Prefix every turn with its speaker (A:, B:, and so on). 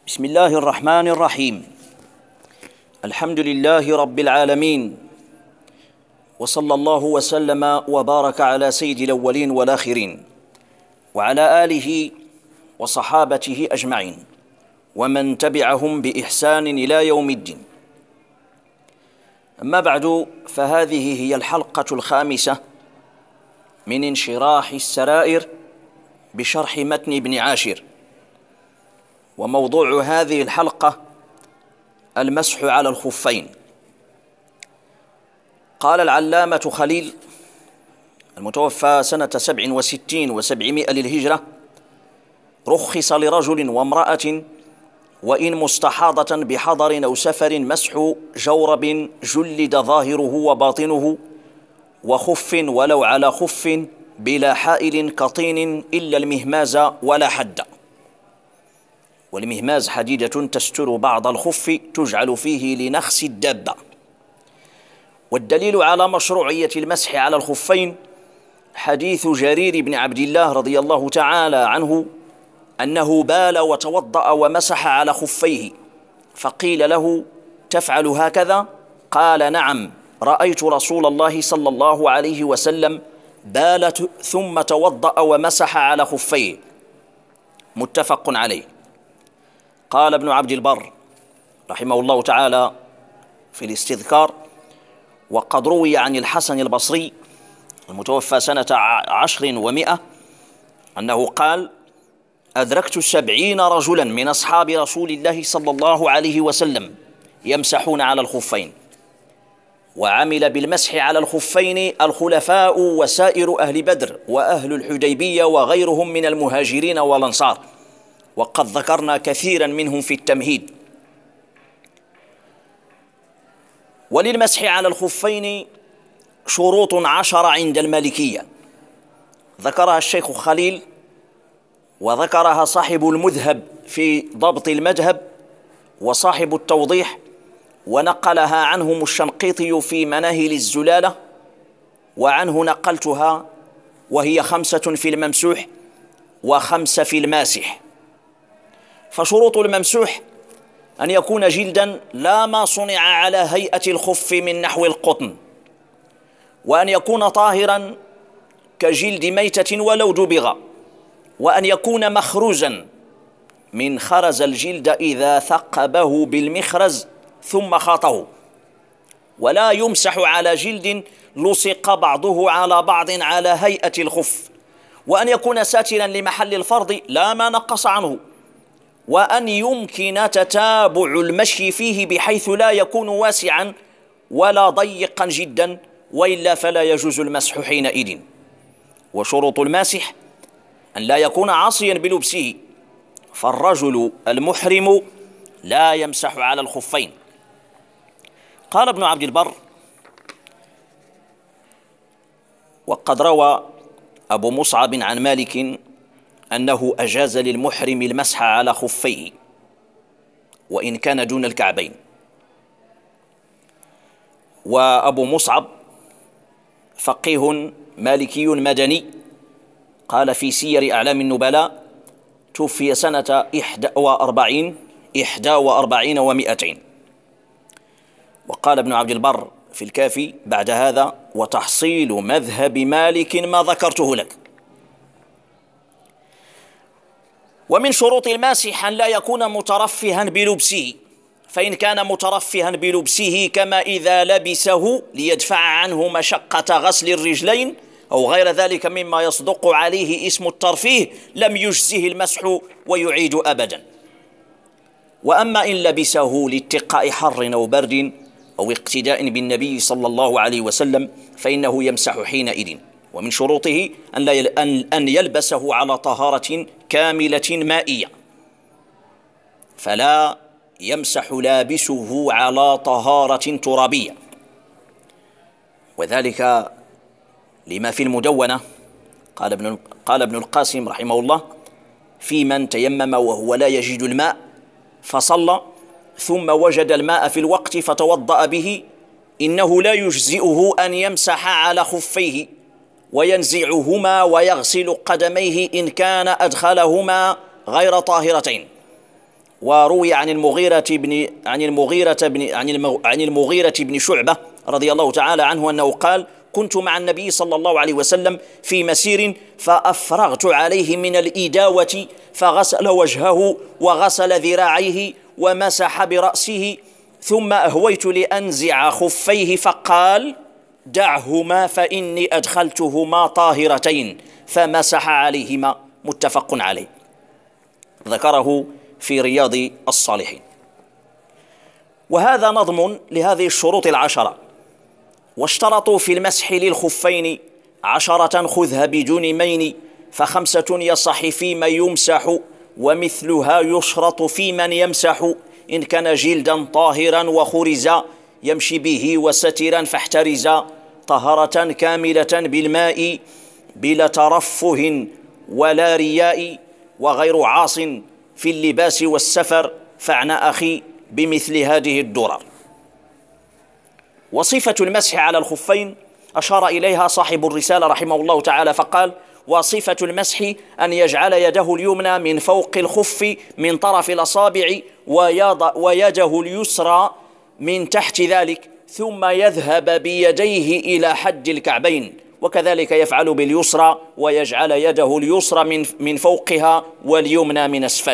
A: بسم الله الرحمن الرحيم. الحمد لله رب العالمين، وصلى الله وسلم وبارك على سيد الأولين والآخرين وعلى آله وصحابته أجمعين ومن تبعهم بإحسان إلى يوم الدين. أما بعد، فهذه هي الحلقة الخامسة من انشراح السرائر بشرح متن ابن عاشر، وموضوع هذه الحلقة المسح على الخفين. قال العلامة خليل المتوفى سنة 67 و700 للهجرة: رخص لرجل وامرأة وإن مستحاضة بحضر أو سفر مسح جورب جلد ظاهره وباطنه وخف ولو على خف بلا حائل كطين إلا المهماز ولا حد. والمهماز حديدة تستر بعض الخف تجعل فيه لنخس الدابة. والدليل على مشروعية المسح على الخفين حديث جرير بن عبد الله رضي الله تعالى عنه أنه بال وتوضأ ومسح على خفيه، فقيل له: تفعل هكذا؟ قال: نعم، رأيت رسول الله صلى الله عليه وسلم بال ثم توضأ ومسح على خفيه. متفق عليه. قال ابن عبد البر رحمه الله تعالى في الاستذكار: وقد روي عن الحسن البصري المتوفى سنة 10 و100 أنه قال: أدركت 70 رجلا من أصحاب رسول الله صلى الله عليه وسلم يمسحون على الخفين. وعمل بالمسح على الخفين الخلفاء وسائر أهل بدر وأهل الحديبية وغيرهم من المهاجرين والأنصار، وقد ذكرنا كثيرا منهم في التمهيد. وللمسح على الخفين شروط 10 عند المالكية، ذكرها الشيخ خليل وذكرها صاحب المذهب في ضبط المذهب وصاحب التوضيح، ونقلها عنهم الشنقيطي في مناهل الزلالة، وعنه نقلتها، وهي 5 في الممسوح و5 في الماسح. فشروط الممسوح أن يكون جلدا لا ما صنع على هيئة الخف من نحو القطن، وأن يكون طاهرا كجلد ميتة ولو دبغ، وأن يكون مخروزا من خرز الجلد إذا ثقبه بالمخرز ثم خاطه، ولا يمسح على جلد لصق بعضه على بعض على هيئة الخف، وأن يكون ساترا لمحل الفرض لا ما نقص عنه، وأن يمكن تتابع المشي فيه بحيث لا يكون واسعا ولا ضيقا جدا، وإلا فلا يجوز المسح حينئذ. وشروط الماسح أن لا يكون عاصيا بلبسه، فالرجل المحرم لا يمسح على الخفين. قال ابن عبد البر: وقد روى أبو مصعب عن مالك أنه أجاز للمحرم المسح على خفيه وإن كان دون الكعبين. وأبو مصعب فقيه مالكي مدني، قال في سير أعلام النبلاء: توفي سنة 41 و200. وقال ابن عبد البر في الكافي بعد هذا: وتحصيل مذهب مالك ما ذكرته لك. ومن شروط الماسح أن لا يكون مترفها بلبسه، فإن كان مترفها بلبسه كما إذا لبسه ليدفع عنه مشقة غسل الرجلين أو غير ذلك مما يصدق عليه اسم الترفيه لم يجزه المسح ويعيد أبدا. وأما إن لبسه لاتقاء حر أو برد أو اقتداء بالنبي صلى الله عليه وسلم فإنه يمسح حينئذ. ومن شروطه أن يلبسه على طهارة كاملة مائية، فلا يمسح لابسه على طهارة ترابية، وذلك لما في المدونة. قال ابن القاسم رحمه الله: في من تيمم وهو لا يجد الماء فصلى ثم وجد الماء في الوقت فتوضأ به، إنه لا يجزئه أن يمسح على خفيه وينزعهما ويغسل قدميه إن كان أدخلهما غير طاهرتين، وروي عن المغيرة بن شعبة رضي الله تعالى عنه أنه قال: كنت مع النبي صلى الله عليه وسلم في مسير فأفرغت عليه من الإداوة فغسل وجهه وغسل ذراعيه ومسح برأسه، ثم أهويت لأنزع خفيه فقال: دعهما فإني أدخلتهما طاهرتين، فمسح عليهما. متفق عليه. ذكره في رياض الصالحين. وهذا نظم لهذه الشروط العشرة. واشترطوا في المسح للخفين 10 خذها بدون مين، ف5 يصح فيما يمسح، ومثلها يشرط في من يمسح، إن كان جلدا طاهرا وخرزا يمشي به وسترا فاحترزا، طهرة كاملة بالماء بلا ترفه ولا رياء، وغير عاص في اللباس والسفر، فاعن أخي بمثل هذه الدرر. وصفة المسح على الخفين أشار إليها صاحب الرسالة رحمه الله تعالى فقال: وصفة المسح أن يجعل يده اليمنى من فوق الخف من طرف الأصابع، ويده اليسرى من تحت ذلك، ثم يذهب بيديه إلى حد الكعبين، وكذلك يفعل باليسرى، ويجعل يده اليسرى من فوقها واليمنى من أسفل.